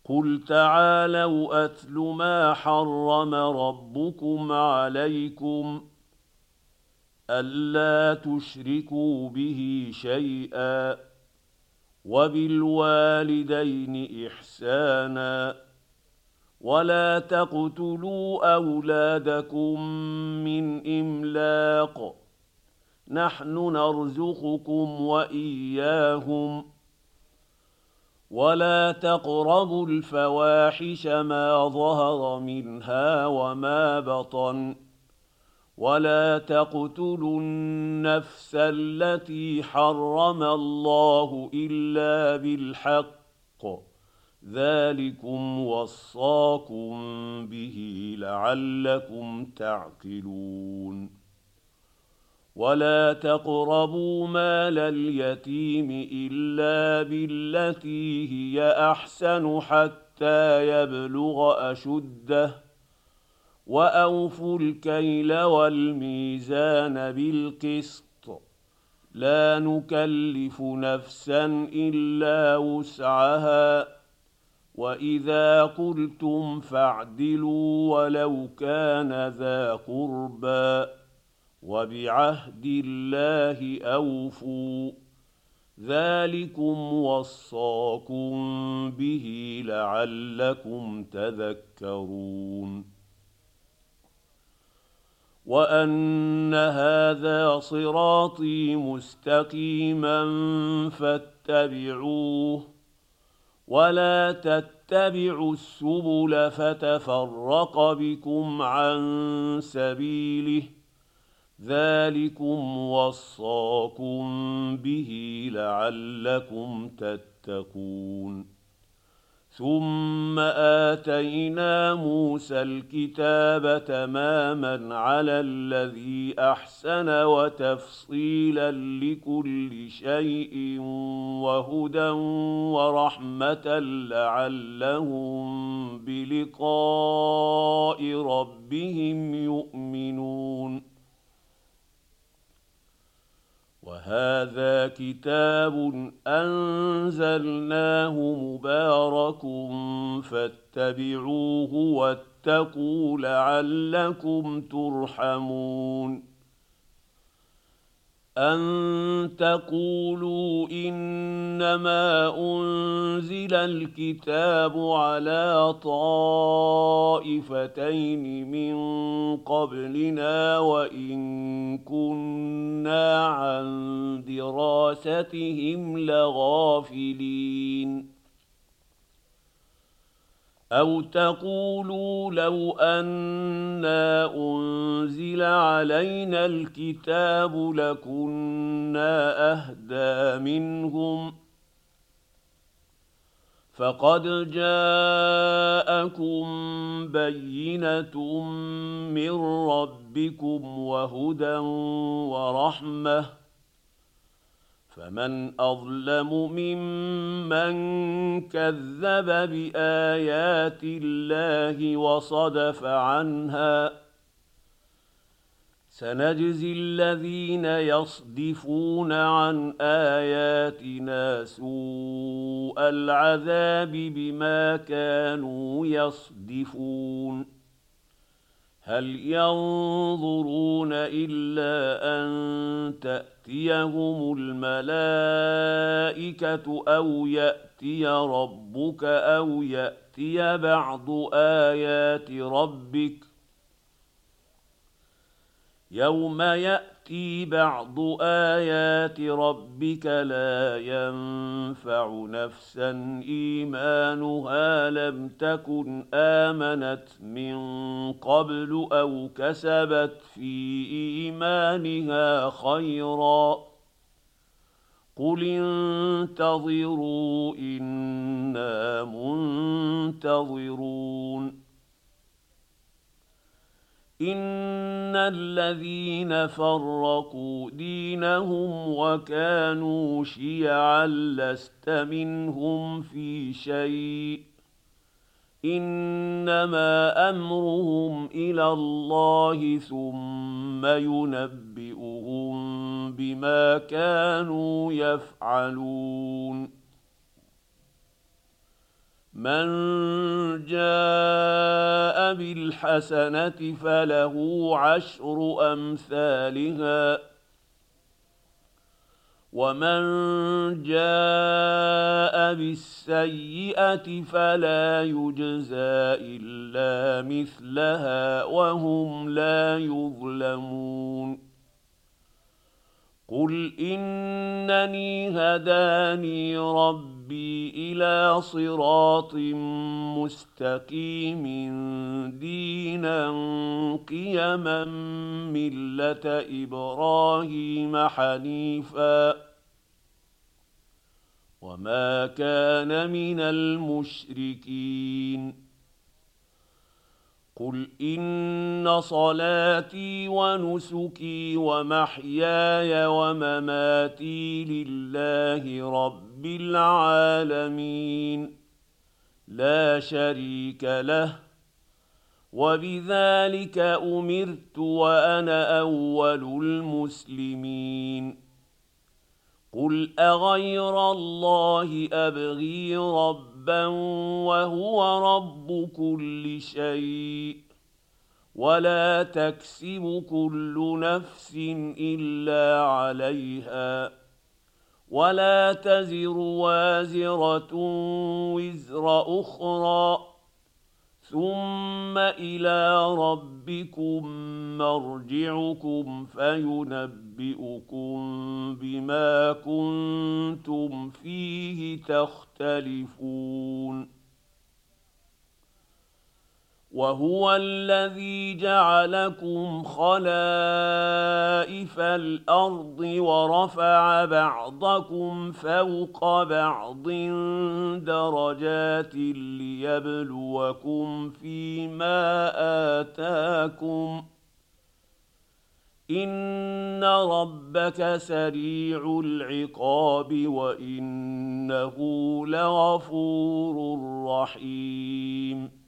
قل تعالوا أتل ما حرم ربكم عليكم ألا تشركوا به شيئا وبالوالدين إحسانا ولا تقتلوا أولادكم من إملاق نحن نرزقكم وإياهم ولا تقربوا الفواحش ما ظهر منها وما بطن ولا تقتلوا النفس التي حرم الله إلا بالحق ذلكم وصاكم به لعلكم تعقلون ولا تقربوا مال اليتيم إلا بالتي هي أحسن حتى يبلغ أشده وأوفوا الكيل والميزان بالقسط لا نكلف نفسا إلا وسعها وإذا قلتم فاعدلوا ولو كان ذا قربى وبعهد الله أوفوا ذلكم وصاكم به لعلكم تذكرون وأن هذا صراطي مستقيما فاتبعوه ولا تتبعوا السبل فتفرق بكم عن سبيله ذلكم وصاكم به لعلكم تتقون ثم آتينا موسى الكتاب تماما على الذي أحسن وتفصيلا لكل شيء وهدى ورحمة لعلهم بلقاء ربهم يؤمنون وهذا كتاب أنزلناه مبارك فاتبعوه واتقوا لعلكم ترحمون أن تقولوا إنما أنزل الكتاب على طائفتين من قبلنا وإن كنا عن دراستهم لغافلين أو تقولوا لو أنا أنزل علينا الكتاب لكنا أهدى منهم فقد جاءكم بينة من ربكم وهدى ورحمة فمن أظلم ممن كذب بآيات الله وصدف عنها سنجزي الذين يصدفون عن آياتنا سوء العذاب بما كانوا يصدفون هل ينظرون إلا أن تأتيهم الملائكة أو يأتي ربك أو يأتي بعض آيات ربك يوم يأتي بعض آيات ربك لا ينفع نفسا إيمانها لم تكن آمنت من قبل أو كسبت في إيمانها خيرا قل انتظروا إنا منتظرون إن الذين فرقوا دينهم وكانوا شيعا لست منهم في شيء إنما أمرهم إلى الله ثم ينبئهم بما كانوا يفعلون من جاء بالحسنة فله عشر أمثالها ومن جاء بالسيئة فلا يجزى إلا مثلها وهم لا يظلمون قل إنني هداني ربي إلى صراط مستقيم دينا قيما ملة إبراهيم حنيفا وما كان من المشركين قل إن صلاتي ونسكي ومحياي ومماتي لله رب العالمين لا شريك له وبذلك أمرت وأنا أول المسلمين قل أغير الله أبغي ربا وهو رب كل شيء ولا تكسب كل نفس إلا عليها ولا تزر وازرة وزر أخرى ثم إلى ربكم مرجعكم فينبئكم بما كنتم فيه تختلفون وهو الذي جعلكم خلائف الأرض ورفع بعضكم فوق بعض درجات ليبلوكم فيما آتاكم إن ربك سريع العقاب وإنه لغفور رحيم